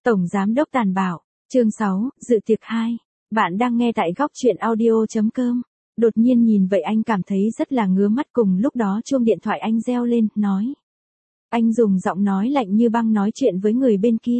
Tổng Giám đốc tàn bạo, chương 6, dự tiệc 2. Bạn đang nghe tại góc truyện audio.com. Đột nhiên nhìn vậy anh cảm thấy rất là ngứa mắt, cùng lúc đó chuông điện thoại anh reo lên, nói. Anh dùng giọng nói lạnh như băng nói chuyện với người bên kia.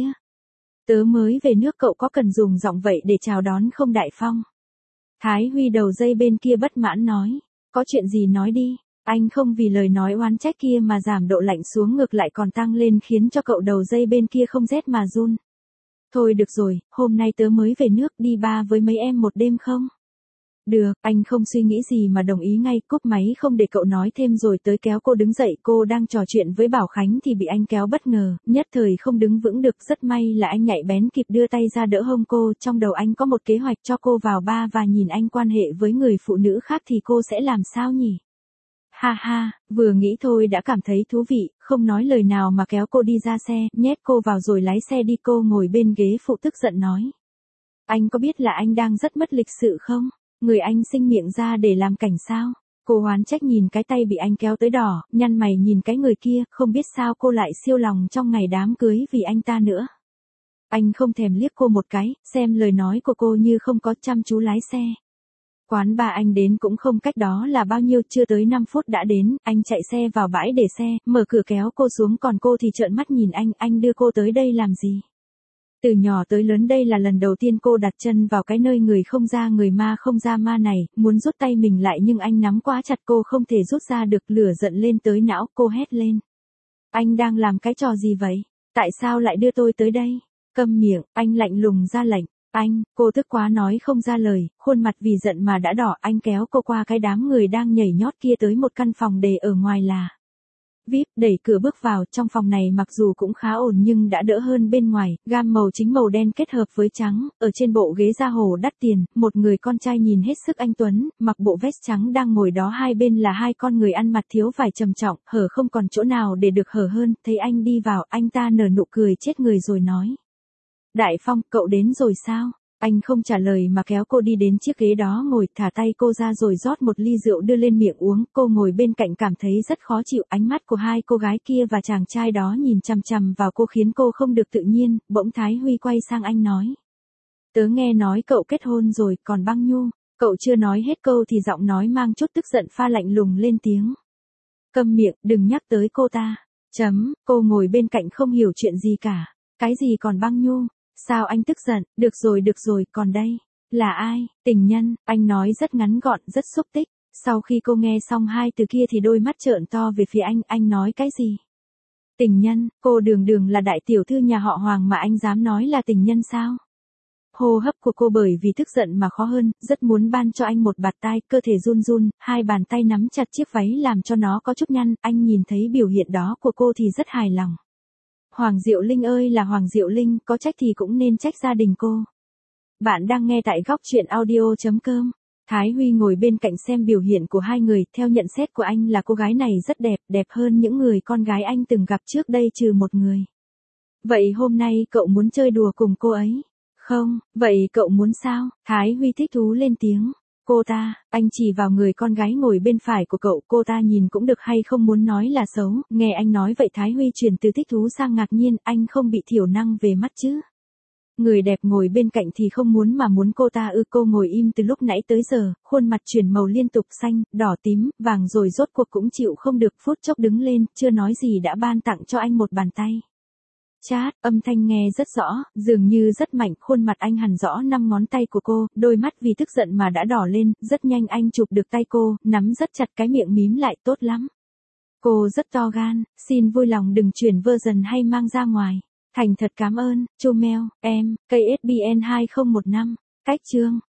Tớ mới về nước, cậu có cần dùng giọng vậy để chào đón không Đại Phong? Thái Huy đầu dây bên kia bất mãn nói. Có chuyện gì nói đi. Anh không vì lời nói oán trách kia mà giảm độ lạnh xuống, ngược lại còn tăng lên, khiến cho cậu đầu dây bên kia không rét mà run. Thôi được rồi, hôm nay tớ mới về nước, đi bar với mấy em một đêm không? Được, anh không suy nghĩ gì mà đồng ý ngay, cúp máy không để cậu nói thêm rồi tới kéo cô đứng dậy. Cô đang trò chuyện với Bảo Khánh thì bị anh kéo bất ngờ, nhất thời không đứng vững được, rất may là anh nhạy bén kịp đưa tay ra đỡ hông cô. Trong đầu anh có một kế hoạch cho cô vào bar và nhìn anh quan hệ với người phụ nữ khác thì cô sẽ làm sao nhỉ? Ha ha, vừa nghĩ thôi đã cảm thấy thú vị, không nói lời nào mà kéo cô đi ra xe, nhét cô vào rồi lái xe đi. Cô ngồi bên ghế phụ tức giận nói. Anh có biết là anh đang rất mất lịch sự không? Người anh sinh miệng ra để làm cảnh sao? Cô oán trách nhìn cái tay bị anh kéo tới đỏ, nhăn mày nhìn cái người kia, không biết sao cô lại siêu lòng trong ngày đám cưới vì anh ta nữa. Anh không thèm liếc cô một cái, xem lời nói của cô như không có, chăm chú lái xe. Quán bar anh đến cũng không cách đó là bao nhiêu, chưa tới 5 phút đã đến. Anh chạy xe vào bãi để xe, mở cửa kéo cô xuống, còn cô thì trợn mắt nhìn anh đưa cô tới đây làm gì? Từ nhỏ tới lớn đây là lần đầu tiên cô đặt chân vào cái nơi người không ra người ma không ra ma này, muốn rút tay mình lại nhưng anh nắm quá chặt cô không thể rút ra được, lửa giận lên tới não, cô hét lên. Anh đang làm cái trò gì vậy? Tại sao lại đưa tôi tới đây? Câm miệng, anh lạnh lùng ra lệnh. Anh, cô tức quá nói không ra lời, khuôn mặt vì giận mà đã đỏ. Anh kéo cô qua cái đám người đang nhảy nhót kia tới một căn phòng để ở ngoài là VIP, đẩy cửa bước vào. Trong phòng này mặc dù cũng khá ổn nhưng đã đỡ hơn bên ngoài, gam màu chính màu đen kết hợp với trắng, ở trên bộ ghế da hồ đắt tiền, một người con trai nhìn hết sức anh tuấn, mặc bộ vest trắng đang ngồi đó, hai bên là hai con người ăn mặc thiếu vải trầm trọng, hở không còn chỗ nào để được hở hơn. Thấy anh đi vào, anh ta nở nụ cười chết người rồi nói. Đại Phong, cậu đến rồi sao? Anh không trả lời mà kéo cô đi đến chiếc ghế đó ngồi, thả tay cô ra rồi rót một ly rượu đưa lên miệng uống. Cô ngồi bên cạnh cảm thấy rất khó chịu, ánh mắt của hai cô gái kia và chàng trai đó nhìn chằm chằm vào cô khiến cô không được tự nhiên. Bỗng Thái Huy quay sang anh nói. Tớ nghe nói cậu kết hôn rồi, còn Băng Nhu. Cậu chưa nói hết câu thì giọng nói mang chút tức giận pha lạnh lùng lên tiếng. Câm miệng, đừng nhắc tới cô ta. Cô ngồi bên cạnh không hiểu chuyện gì cả. Cái gì còn Băng Nhu? Sao anh tức giận? Được rồi, còn đây? Là ai? Tình nhân, anh nói rất ngắn gọn, rất xúc tích. Sau khi cô nghe xong hai từ kia thì đôi mắt trợn to về phía anh nói cái gì? Tình nhân, cô đường là đại tiểu thư nhà họ Hoàng mà anh dám nói là tình nhân sao? Hô hấp của cô bởi vì tức giận mà khó hơn, rất muốn ban cho anh một bạt tai, cơ thể run, hai bàn tay nắm chặt chiếc váy làm cho nó có chút nhăn. Anh nhìn thấy biểu hiện đó của cô thì rất hài lòng. Hoàng Diệu Linh ơi là Hoàng Diệu Linh, có trách thì cũng nên trách gia đình cô. Bạn đang nghe tại góc truyện audio.com. Thái Huy ngồi bên cạnh xem biểu hiện của hai người, theo nhận xét của anh là cô gái này rất đẹp, đẹp hơn những người con gái anh từng gặp trước đây trừ một người. Vậy hôm nay cậu muốn chơi đùa cùng cô ấy? Không, vậy cậu muốn sao? Thái Huy thích thú lên tiếng. Cô ta, anh chỉ vào người con gái ngồi bên phải của cậu, cô ta nhìn cũng được hay không muốn nói là xấu. Nghe anh nói vậy Thái Huy chuyển từ thích thú sang ngạc nhiên, anh không bị thiểu năng về mắt chứ? Người đẹp ngồi bên cạnh thì không muốn mà muốn cô ta ư? Cô ngồi im từ lúc nãy tới giờ, khuôn mặt chuyển màu liên tục, xanh, đỏ, tím, vàng rồi rốt cuộc cũng chịu không được, phút chốc đứng lên, chưa nói gì đã ban tặng cho anh một bàn tay. Chát, âm thanh nghe rất rõ, dường như rất mạnh, khuôn mặt anh hằn rõ 5 ngón tay của cô, đôi mắt vì tức giận mà đã đỏ lên, rất nhanh anh chụp được tay cô, nắm rất chặt, cái miệng mím lại, tốt lắm. Cô rất to gan, xin vui lòng đừng chuyển version hay mang ra ngoài. Thành thật cảm ơn, Chomel, em, KSBN 2015, cách chương.